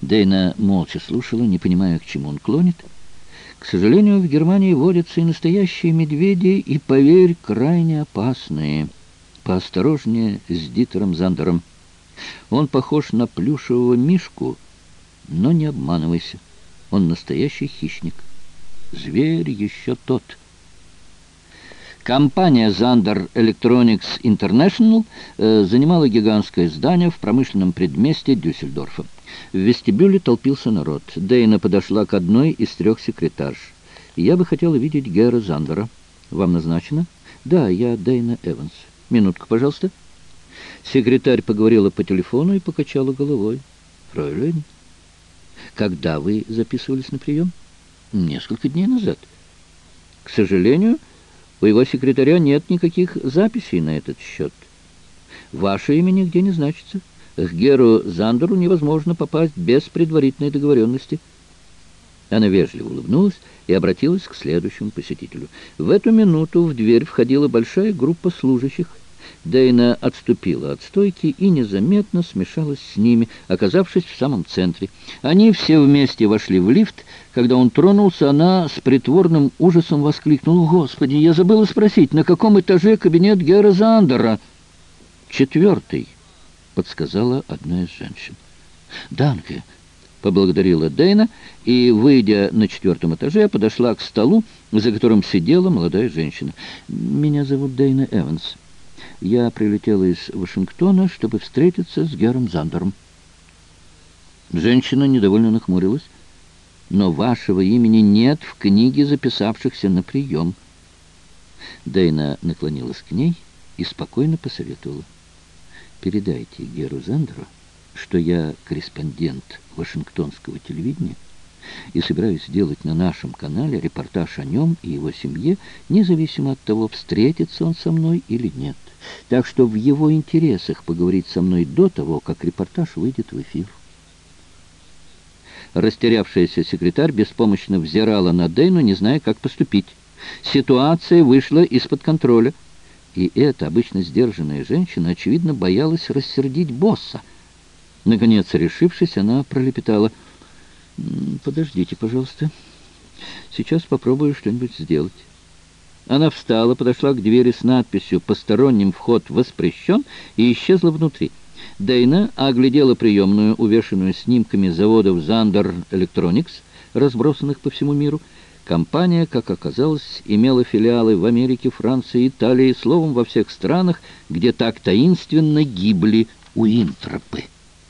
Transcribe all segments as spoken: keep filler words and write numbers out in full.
Дейна молча слушала, не понимая, к чему он клонит. К сожалению, в Германии водятся и настоящие медведи, и, поверь, крайне опасные. Поосторожнее с Дитером Зандером. Он похож на плюшевого мишку, но не обманывайся. Он настоящий хищник. Зверь еще тот. Компания Zander Electronics International э, занимала гигантское здание в промышленном предместье Дюссельдорфа. В вестибюле толпился народ. Дейна подошла к одной из трех секретарш. «Я бы хотела видеть Гера Зандера. Вам назначено?» «Да, я Дейна Эванс. Минутку, пожалуйста». Секретарь поговорила по телефону и покачала головой. «Фройлен, когда вы записывались на прием?» «Несколько дней назад». «К сожалению, у его секретаря нет никаких записей на этот счет. Ваше имя нигде не значится. К Геру Зандеру невозможно попасть без предварительной договоренности». Она вежливо улыбнулась и обратилась к следующему посетителю. В эту минуту в дверь входила большая группа служащих. Дейна отступила от стойки и незаметно смешалась с ними, оказавшись в самом центре. Они все вместе вошли в лифт. Когда он тронулся, она с притворным ужасом воскликнула: «Господи, я забыла спросить, на каком этаже кабинет Гера Зандера?» «Четвертый», — подсказала одна из женщин. «Данке», — поблагодарила Дейна и, выйдя на четвертом этаже, подошла к столу, за которым сидела молодая женщина. «Меня зовут Дейна Эванс. Я прилетела из Вашингтона, чтобы встретиться с Гером Зандером». Женщина недовольно нахмурилась. «Но вашего имени нет в книге записавшихся на прием». Дейна наклонилась к ней и спокойно посоветовала: «Передайте Геру Зандеру, что я корреспондент Вашингтонского телевидения и собираюсь сделать на нашем канале репортаж о нем и его семье, независимо от того, встретится он со мной или нет. Так что в его интересах поговорить со мной до того, как репортаж выйдет в эфир». Растерявшаяся секретарь беспомощно взирала на Дейну, не зная, как поступить. Ситуация вышла из-под контроля, и эта обычно сдержанная женщина, очевидно, боялась рассердить босса. Наконец, решившись, она пролепетала: «Подождите, пожалуйста. Сейчас попробую что-нибудь сделать». Она встала, подошла к двери с надписью «Посторонним вход воспрещен» и исчезла внутри. Дейна оглядела приемную, увешанную снимками заводов Zander Electronics, разбросанных по всему миру. Компания, как оказалось, имела филиалы в Америке, Франции, Италии, словом, во всех странах, где так таинственно гибли Уинтропы.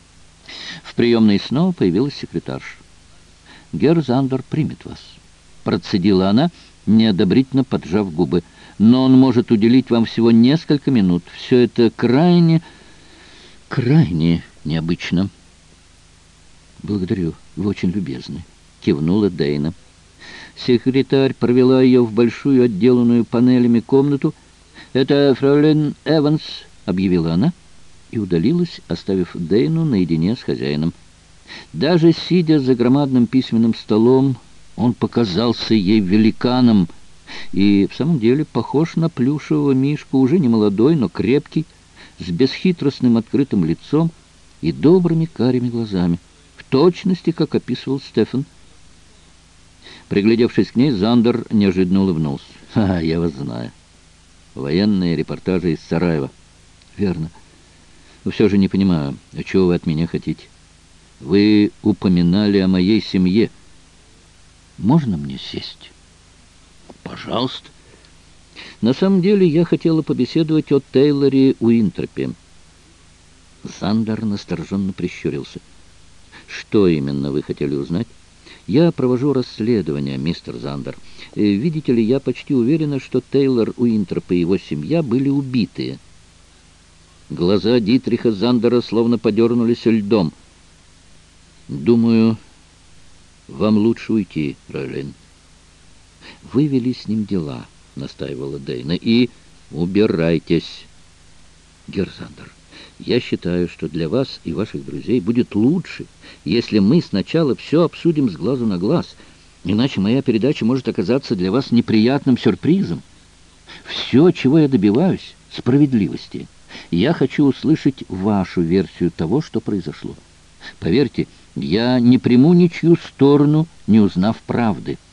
В приемной снова появилась секретарша. «Гер Зандер примет вас», — процедила она, неодобрительно поджав губы. «Но он может уделить вам всего несколько минут. Все это крайне, крайне необычно». «Благодарю, вы очень любезны», — кивнула Дейна. Секретарь провела ее в большую, отделанную панелями комнату. «Это фройлен Эванс», — объявила она, и удалилась, оставив Дейну наедине с хозяином. Даже сидя за громадным письменным столом, он показался ей великаном и в самом деле похож на плюшевого мишку, уже не молодой, но крепкий, с бесхитростным открытым лицом и добрыми карими глазами, в точности, как описывал Стефан. Приглядевшись к ней, Зандер неожиданно улыбнулся. «Ха, я вас знаю. Военные репортажи из Сараева». «Верно. Но все же не понимаю, а чего вы от меня хотите? Вы упоминали о моей семье. Можно мне сесть?» «Пожалуйста». «На самом деле я хотела побеседовать о Тейлоре Уинтропе». Зандер настороженно прищурился. «Что именно вы хотели узнать?» «Я провожу расследование, мистер Зандер. Видите ли, я почти уверена, что Тейлор Уинтроп и его семья были убиты». Глаза Дитриха Зандера словно подернулись льдом. «Думаю, вам лучше уйти, Фройлен». «Вы вели с ним дела», — настаивала Дейна, — «и убирайтесь». «Гер Зандер, я считаю, что для вас и ваших друзей будет лучше, если мы сначала все обсудим с глазу на глаз, иначе моя передача может оказаться для вас неприятным сюрпризом. Все, чего я добиваюсь, — справедливости. Я хочу услышать вашу версию того, что произошло. Поверьте, Я не приму ничью сторону, не узнав правды.